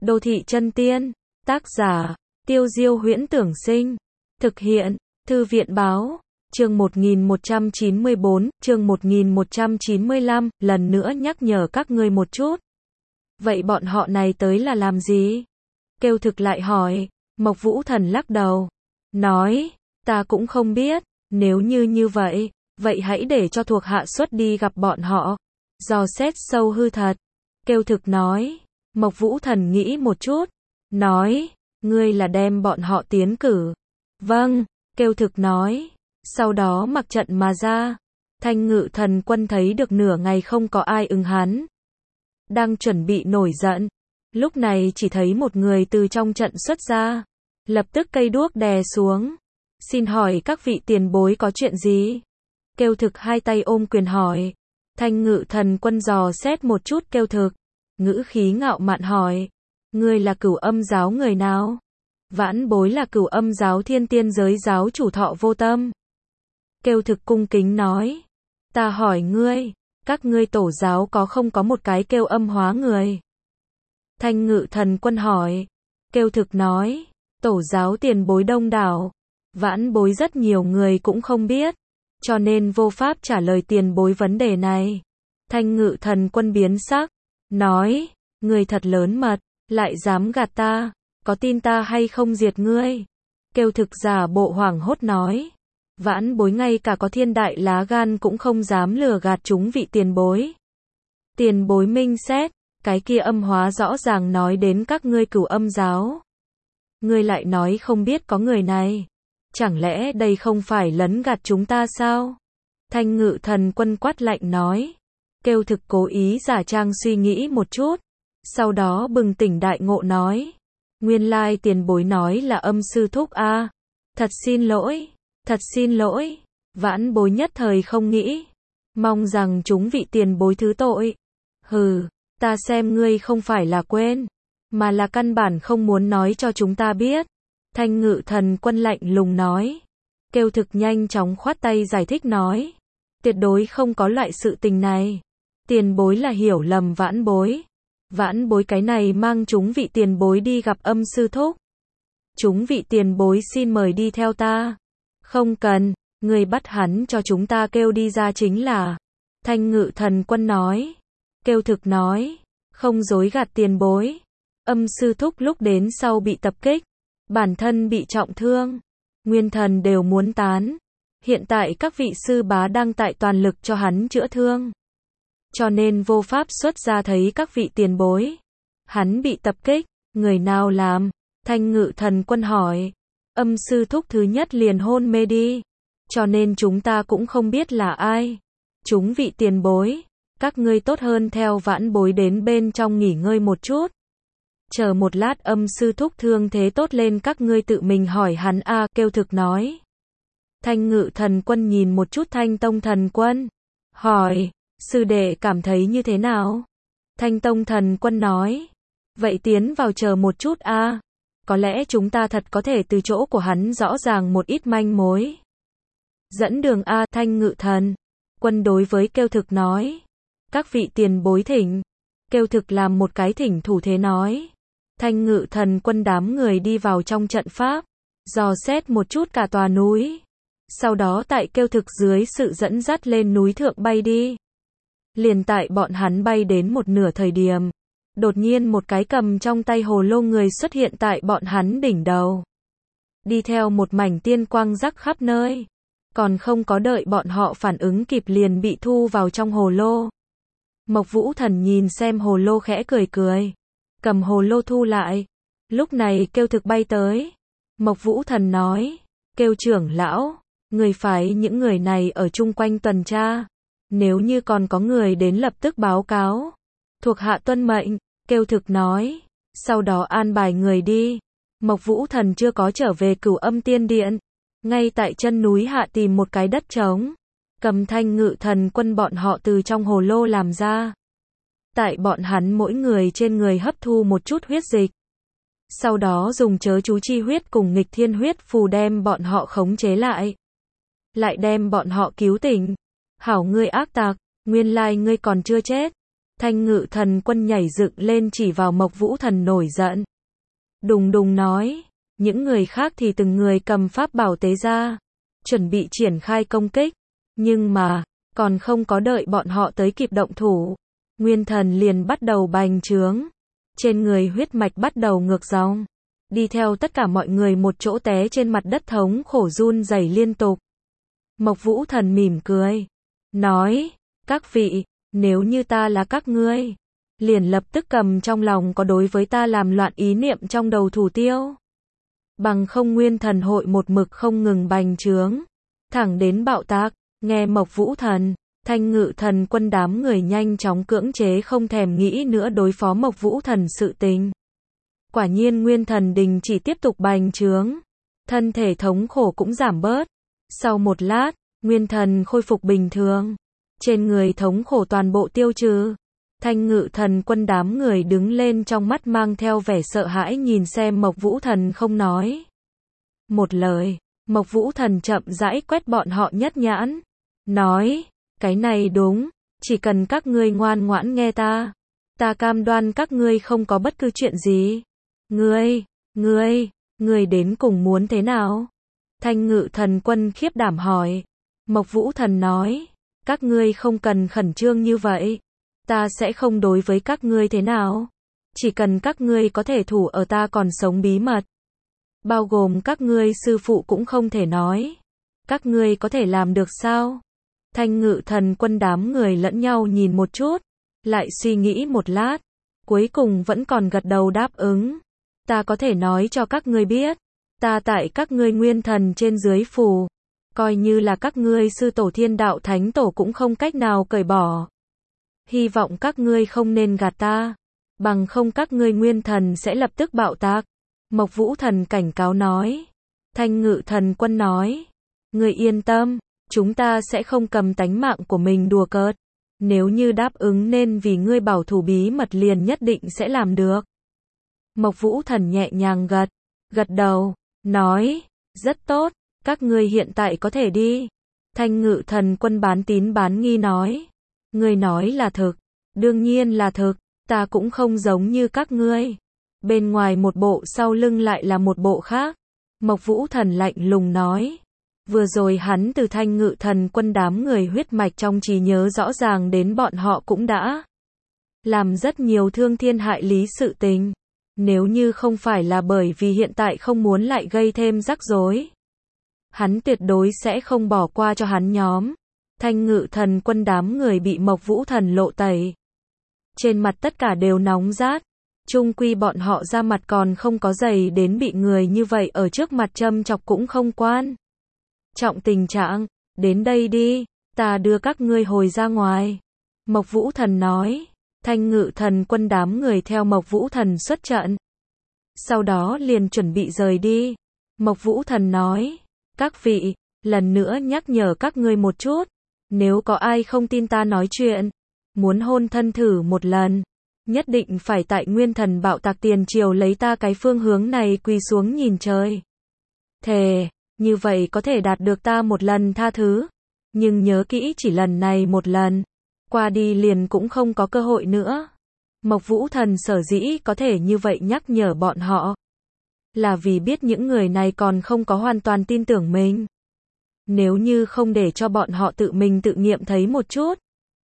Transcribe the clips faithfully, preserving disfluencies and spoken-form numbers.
Đô thị chân tiên. Tác giả, Tiêu Diêu Huyễn Tưởng Sinh. Thực hiện, Thư viện Báo. Chương một nghìn một trăm chín mươi bốn, chương một nghìn một trăm chín mươi lăm, lần nữa nhắc nhở các ngươi một chút. Vậy bọn họ này tới là làm gì? Kêu Thực lại hỏi. Mộc Vũ Thần lắc đầu. Nói, ta cũng không biết, nếu như như vậy, vậy hãy để cho thuộc hạ xuất đi gặp bọn họ. Dò xét sâu hư thật. Kêu Thực nói. Mộc Vũ Thần nghĩ một chút. Nói, ngươi là đem bọn họ tiến cử. Vâng, Kêu Thực nói. Sau đó mặc trận mà ra. Thanh Ngự Thần Quân thấy được nửa ngày không có ai ứng hắn. Đang chuẩn bị nổi giận. Lúc này chỉ thấy một người từ trong trận xuất ra. Lập tức cây đuốc đè xuống. Xin hỏi các vị tiền bối có chuyện gì? Kêu Thực hai tay ôm quyền hỏi. Thanh Ngự Thần Quân dò xét một chút Kêu Thực. Ngữ khí ngạo mạn hỏi. Ngươi là Cửu Âm giáo người nào? Vãn bối là Cửu Âm giáo Thiên Tiên giới giáo chủ Thọ Vô Tâm. Kêu Thực cung kính nói. Ta hỏi ngươi, các ngươi tổ giáo có không có một cái kêu âm hóa người? Thanh Ngự Thần Quân hỏi. Kêu Thực nói. Tổ giáo tiền bối đông đảo. Vãn bối rất nhiều người cũng không biết. Cho nên vô pháp trả lời tiền bối vấn đề này. Thanh Ngự Thần Quân biến sắc. Nói. Người thật lớn mật. Lại dám gạt ta. Có tin ta hay không diệt ngươi? Kêu Thực giả bộ hoảng hốt nói. Vãn bối ngay cả có thiên đại lá gan cũng không dám lừa gạt chúng vị tiền bối. Tiền bối minh xét. Cái kia âm hóa rõ ràng nói đến các ngươi Cửu Âm giáo. Ngươi lại nói không biết có người này. Chẳng lẽ đây không phải lấn gạt chúng ta sao? Thanh Ngự Thần Quân quát lạnh nói. Kêu Thực cố ý giả trang suy nghĩ một chút. Sau đó bừng tỉnh đại ngộ nói. Nguyên lai tiền bối nói là âm sư thúc a. À. Thật xin lỗi. Thật xin lỗi. Vãn bối nhất thời không nghĩ. Mong rằng chúng vị tiền bối thứ tội. Hừ. Ta xem ngươi không phải là quên. Mà là căn bản không muốn nói cho chúng ta biết. Thanh Ngự Thần Quân lạnh lùng nói. Kêu Thực nhanh chóng khoát tay giải thích nói. Tuyệt đối không có loại sự tình này. Tiền bối là hiểu lầm vãn bối. Vãn bối cái này mang chúng vị tiền bối đi gặp âm sư thúc. Chúng vị tiền bối xin mời đi theo ta. Không cần, người bắt hắn cho chúng ta kêu đi ra chính là. Thanh Ngự Thần Quân nói. Kêu Thực nói. Không dối gạt tiền bối. Âm sư thúc lúc đến sau bị tập kích. Bản thân bị trọng thương. Nguyên thần đều muốn tán. Hiện tại các vị sư bá đang tại toàn lực cho hắn chữa thương. Cho nên vô pháp xuất ra thấy các vị tiền bối. Hắn bị tập kích. Người nào làm? Thanh Ngự Thần Quân hỏi. Âm sư thúc thứ nhất liền hôn mê đi. Cho nên chúng ta cũng không biết là ai. Chúng vị tiền bối. Các ngươi tốt hơn theo vãn bối đến bên trong nghỉ ngơi một chút. Chờ một lát âm sư thúc thương thế tốt lên các ngươi tự mình hỏi hắn a. À, Kêu Thực nói. Thanh Ngự Thần Quân nhìn một chút Thanh Tông Thần Quân. Hỏi. Sư đệ cảm thấy như thế nào? Thanh Tông Thần Quân nói. Vậy tiến vào chờ một chút a. À. Có lẽ chúng ta thật có thể từ chỗ của hắn rõ ràng một ít manh mối. Dẫn đường a. À, Thanh Ngự Thần Quân đối với Kêu Thực nói. Các vị tiền bối thỉnh. Kêu Thực làm một cái thỉnh thủ thế nói. Thanh Ngự Thần Quân đám người đi vào trong trận pháp. Dò xét một chút cả tòa núi. Sau đó tại Kêu Thực dưới sự dẫn dắt lên núi thượng bay đi. Liền tại bọn hắn bay đến một nửa thời điểm. Đột nhiên một cái cầm trong tay hồ lô người xuất hiện tại bọn hắn đỉnh đầu. Đi theo một mảnh tiên quang rắc khắp nơi. Còn không có đợi bọn họ phản ứng kịp liền bị thu vào trong hồ lô. Mộc Vũ Thần nhìn xem hồ lô khẽ cười cười. Cầm hồ lô thu lại. Lúc này Kêu Thực bay tới. Mộc Vũ Thần nói. Kêu trưởng lão. Người phải những người này ở chung quanh tuần tra. Nếu như còn có người đến lập tức báo cáo. Thuộc hạ tuân mệnh. Kêu Thực nói. Sau đó an bài người đi. Mộc Vũ Thần chưa có trở về Cửu Âm Tiên Điện. Ngay tại chân núi hạ tìm một cái đất trống. Cầm Thanh Ngự Thần Quân bọn họ từ trong hồ lô làm ra. Tại bọn hắn mỗi người trên người hấp thu một chút huyết dịch. Sau đó dùng chớ chú chi huyết cùng nghịch thiên huyết phù đem bọn họ khống chế lại. Lại đem bọn họ cứu tỉnh. Hảo ngươi ác tặc, nguyên lai ngươi còn chưa chết. Thanh Ngự Thần Quân nhảy dựng lên chỉ vào Mộc Vũ Thần nổi giận. Đùng đùng nói, những người khác thì từng người cầm pháp bảo tế ra, chuẩn bị triển khai công kích. Nhưng mà, còn không có đợi bọn họ tới kịp động thủ, Nguyên Thần liền bắt đầu bành trướng. Trên người huyết mạch bắt đầu ngược dòng, đi theo tất cả mọi người một chỗ té trên mặt đất thống khổ run rẩy liên tục. Mộc Vũ Thần mỉm cười, nói, các vị, nếu như ta là các ngươi, liền lập tức cầm trong lòng có đối với ta làm loạn ý niệm trong đầu thủ tiêu. Bằng không Nguyên Thần hội một mực không ngừng bành trướng, thẳng đến bạo tạc. Nghe Mộc Vũ Thần, Thanh Ngự Thần Quân đám người nhanh chóng cưỡng chế không thèm nghĩ nữa đối phó Mộc Vũ Thần sự tình. Quả nhiên Nguyên Thần đình chỉ tiếp tục bành trướng, thân thể thống khổ cũng giảm bớt. Sau một lát, Nguyên Thần khôi phục bình thường, trên người thống khổ toàn bộ tiêu trừ. Thanh Ngự Thần Quân đám người đứng lên, trong mắt mang theo vẻ sợ hãi nhìn xem Mộc Vũ Thần không nói một lời. Mộc Vũ Thần chậm rãi quét bọn họ nhất nhãn, nói, cái này đúng, chỉ cần các ngươi ngoan ngoãn nghe ta, ta cam đoan các ngươi không có bất cứ chuyện gì. Ngươi, ngươi, ngươi đến cùng muốn thế nào? Thanh Ngự Thần Quân khiếp đảm hỏi. Mộc Vũ Thần nói, các ngươi không cần khẩn trương như vậy, ta sẽ không đối với các ngươi thế nào, chỉ cần các ngươi có thể thủ ở ta còn sống bí mật, bao gồm các ngươi sư phụ cũng không thể nói. Các ngươi có thể làm được sao? Thanh Ngự Thần Quân đám người lẫn nhau nhìn một chút, lại suy nghĩ một lát, cuối cùng vẫn còn gật đầu đáp ứng. Ta có thể nói cho các ngươi biết, ta tại các ngươi Nguyên Thần trên dưới phù, coi như là các ngươi sư tổ Thiên Đạo Thánh Tổ cũng không cách nào cởi bỏ. Hy vọng các ngươi không nên gạt ta, bằng không các ngươi Nguyên Thần sẽ lập tức bạo tạc. Mộc Vũ Thần cảnh cáo nói. Thanh Ngự Thần Quân nói, ngươi yên tâm, chúng ta sẽ không cầm tánh mạng của mình đùa cợt. Nếu như đáp ứng nên vì ngươi bảo thủ bí mật liền nhất định sẽ làm được. Mộc Vũ Thần nhẹ nhàng gật, gật đầu, nói, rất tốt, các ngươi hiện tại có thể đi. Thanh Ngự Thần Quân bán tín bán nghi nói, ngươi nói là thực, đương nhiên là thực, ta cũng không giống như các ngươi. Bên ngoài một bộ sau lưng lại là một bộ khác. Mộc Vũ Thần lạnh lùng nói. Vừa rồi hắn từ Thanh Ngự Thần Quân đám người huyết mạch trong trí nhớ rõ ràng đến bọn họ cũng đã làm rất nhiều thương thiên hại lý sự tình. Nếu như không phải là bởi vì hiện tại không muốn lại gây thêm rắc rối, hắn tuyệt đối sẽ không bỏ qua cho hắn nhóm. Thanh Ngự Thần Quân đám người bị Mộc Vũ Thần lộ tẩy, trên mặt tất cả đều nóng rát. Chung quy bọn họ ra mặt còn không có dày đến bị người như vậy ở trước mặt châm chọc cũng không quan trọng tình trạng. Đến đây đi, ta đưa các ngươi hồi ra ngoài. Mộc Vũ Thần nói. Thanh Ngự Thần Quân đám người theo Mộc Vũ Thần xuất trận, sau đó liền chuẩn bị rời đi. Mộc Vũ Thần nói, các vị, lần nữa nhắc nhở các ngươi một chút, nếu có ai không tin ta nói chuyện, muốn hôn thân thử một lần, nhất định phải tại Nguyên Thần bạo tạc tiền triều lấy ta cái phương hướng này quỳ xuống nhìn trời. Thề, như vậy có thể đạt được ta một lần tha thứ, nhưng nhớ kỹ chỉ lần này một lần, qua đi liền cũng không có cơ hội nữa. Mộc Vũ Thần sở dĩ có thể như vậy nhắc nhở bọn họ, là vì biết những người này còn không có hoàn toàn tin tưởng mình. Nếu như không để cho bọn họ tự mình tự nghiệm thấy một chút,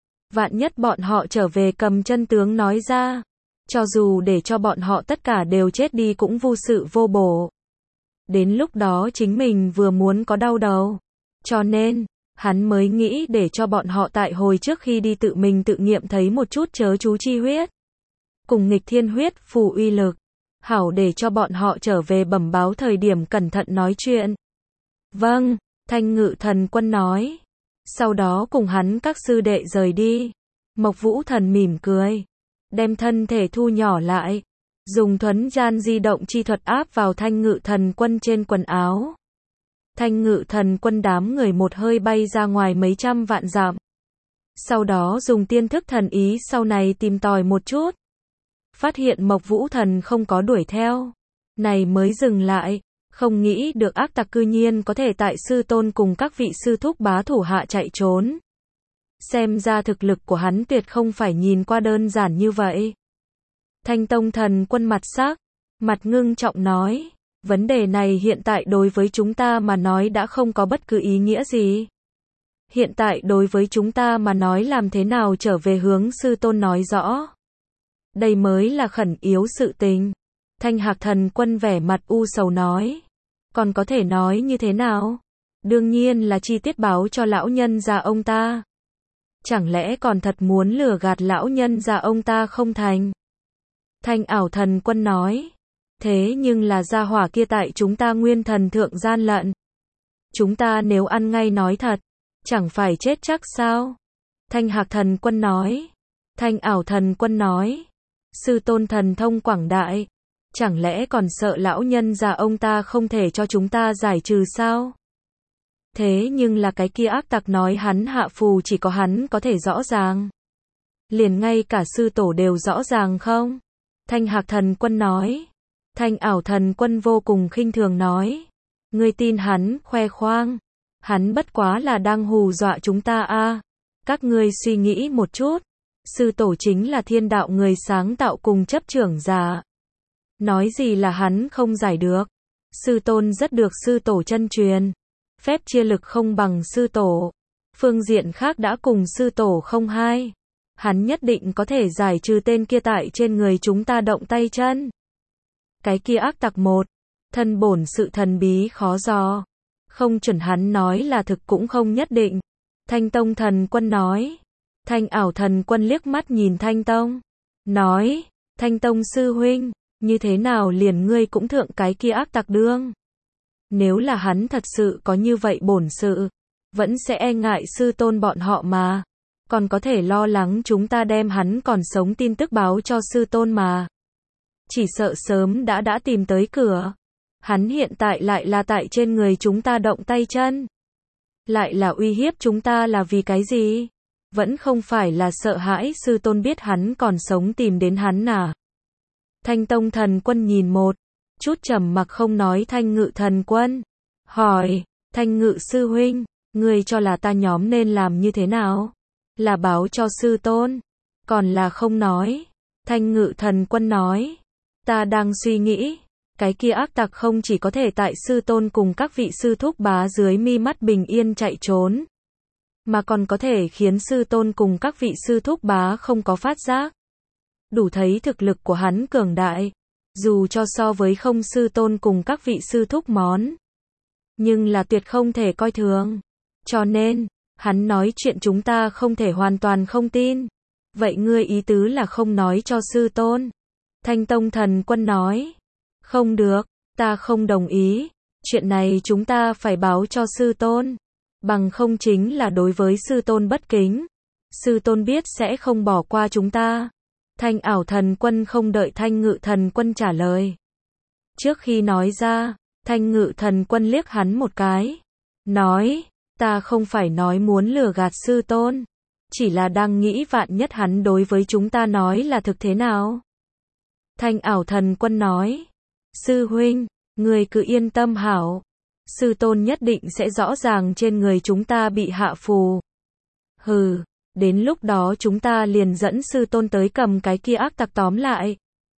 vạn nhất bọn họ trở về cầm chân tướng nói ra, cho dù để cho bọn họ tất cả đều chết đi cũng vô sự vô bổ. Đến lúc đó chính mình vừa muốn có đau đầu. Cho nên, hắn mới nghĩ để cho bọn họ tại hồi trước khi đi tự mình tự nghiệm thấy một chút chớ chú chi huyết, cùng nghịch thiên huyết phù uy lực, hảo để cho bọn họ trở về bẩm báo thời điểm cẩn thận nói chuyện. Vâng, Thanh Ngự Thần Quân nói. Sau đó cùng hắn các sư đệ rời đi. Mộc Vũ Thần mỉm cười, đem thân thể thu nhỏ lại, dùng thuấn gian di động chi thuật áp vào Thanh Ngự Thần Quân trên quần áo. Thanh Ngự Thần Quân đám người một hơi bay ra ngoài mấy trăm vạn dặm. Sau đó dùng tiên thức thần ý sau này tìm tòi một chút, phát hiện Mộc Vũ Thần không có đuổi theo, này mới dừng lại, không nghĩ được ác tặc cư nhiên có thể tại sư tôn cùng các vị sư thúc bá thủ hạ chạy trốn. Xem ra thực lực của hắn tuyệt không phải nhìn qua đơn giản như vậy. Thanh Tông Thần Quân mặt sắc, mặt ngưng trọng nói, vấn đề này hiện tại đối với chúng ta mà nói đã không có bất cứ ý nghĩa gì. Hiện tại đối với chúng ta mà nói làm thế nào trở về hướng sư tôn nói rõ. Đây mới là khẩn yếu sự tình. Thanh Hạc Thần Quân vẻ mặt u sầu nói. Còn có thể nói như thế nào? Đương nhiên là chi tiết báo cho lão nhân già ông ta. Chẳng lẽ còn thật muốn lừa gạt lão nhân già ông ta không thành? Thanh Ảo Thần Quân nói. Thế nhưng là gia hỏa kia tại chúng ta nguyên thần thượng gian lận. Chúng ta nếu ăn ngay nói thật, chẳng phải chết chắc sao? Thanh Hạc Thần Quân nói. Thanh Ảo Thần Quân nói. Sư tôn thần thông quảng đại. Chẳng lẽ còn sợ lão nhân già ông ta không thể cho chúng ta giải trừ sao? Thế nhưng là cái kia ác tặc nói hắn hạ phù chỉ có hắn có thể rõ ràng. Liền ngay cả sư tổ đều rõ ràng không? Thanh Hạc Thần Quân nói. Thanh Ảo Thần Quân vô cùng khinh thường nói. Ngươi tin hắn, khoe khoang. Hắn bất quá là đang hù dọa chúng ta a. À. Các ngươi suy nghĩ một chút. Sư tổ chính là thiên đạo người sáng tạo cùng chấp trưởng giả. Nói gì là hắn không giải được. Sư tôn rất được sư tổ chân truyền. Phép chia lực không bằng sư tổ. Phương diện khác đã cùng sư tổ không hai. Hắn nhất định có thể giải trừ tên kia tại trên người chúng ta động tay chân. Cái kia ác tặc một. Thân bổn sự thần bí khó dò. Không chuẩn hắn nói là thực cũng không nhất định. Thanh Tông Thần Quân nói. Thanh Ảo Thần Quân liếc mắt nhìn Thanh Tông. Nói. Thanh Tông sư huynh. Như thế nào liền ngươi cũng thượng cái kia ác tặc đương. Nếu là hắn thật sự có như vậy bổn sự. Vẫn sẽ e ngại sư tôn bọn họ mà. Còn có thể lo lắng chúng ta đem hắn còn sống tin tức báo cho sư tôn mà. Chỉ sợ sớm đã đã tìm tới cửa. Hắn hiện tại lại là tại trên người chúng ta động tay chân. Lại là uy hiếp chúng ta là vì cái gì? Vẫn không phải là sợ hãi sư tôn biết hắn còn sống tìm đến hắn à? Thanh Tông Thần Quân nhìn một chút trầm mặc không nói Thanh Ngự Thần Quân. Hỏi, Thanh Ngự sư huynh, ngươi cho là ta nhóm nên làm như thế nào? Là báo cho sư tôn? Còn là không nói? Thanh Ngự Thần Quân nói. Ta đang suy nghĩ. Cái kia ác tặc không chỉ có thể tại sư tôn cùng các vị sư thúc bá dưới mi mắt bình yên chạy trốn. Mà còn có thể khiến sư tôn cùng các vị sư thúc bá không có phát giác. Đủ thấy thực lực của hắn cường đại. Dù cho so với không sư tôn cùng các vị sư thúc món. Nhưng là tuyệt không thể coi thường. Cho nên, hắn nói chuyện chúng ta không thể hoàn toàn không tin. Vậy ngươi ý tứ là không nói cho sư tôn. Thanh Tông Thần Quân nói. Không được, ta không đồng ý. Chuyện này chúng ta phải báo cho sư tôn. Bằng không chính là đối với sư tôn bất kính. Sư tôn biết sẽ không bỏ qua chúng ta. Thanh Ảo Thần Quân không đợi Thanh Ngự Thần Quân trả lời. Trước khi nói ra, Thanh Ngự Thần Quân liếc hắn một cái. Nói, ta không phải nói muốn lừa gạt sư tôn. Chỉ là đang nghĩ vạn nhất hắn đối với chúng ta nói là thực thế nào. Thanh Ảo Thần Quân nói. Sư huynh, người cứ yên tâm hảo. Sư tôn nhất định sẽ rõ ràng trên người chúng ta bị hạ phù. Hừ, đến lúc đó chúng ta liền dẫn sư tôn tới cầm cái kia ác tặc tóm lại.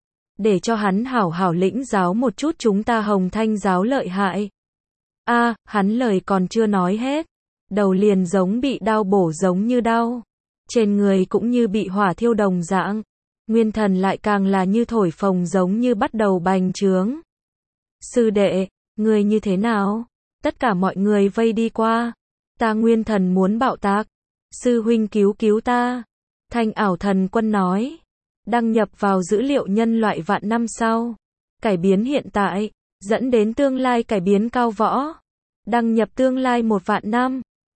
Để cho hắn hảo hảo lĩnh giáo một chút chúng ta Hồng Thanh giáo lợi hại. A, à, hắn lời còn chưa nói hết. Đầu liền giống bị đao bổ giống như đau. Trên người cũng như bị hỏa thiêu đồng dạng. Nguyên thần lại càng là như thổi phồng giống như bắt đầu bành trướng. Sư đệ, người như thế nào? Tất cả mọi người vây đi qua. Ta nguyên thần muốn bạo tạc. Sư huynh cứu cứu ta. Thanh Ảo Thần Quân nói. Đăng nhập vào dữ liệu nhân loại vạn năm sau. Cải biến hiện tại. Dẫn đến tương lai cải biến cao võ. Đăng nhập tương lai một vạn năm.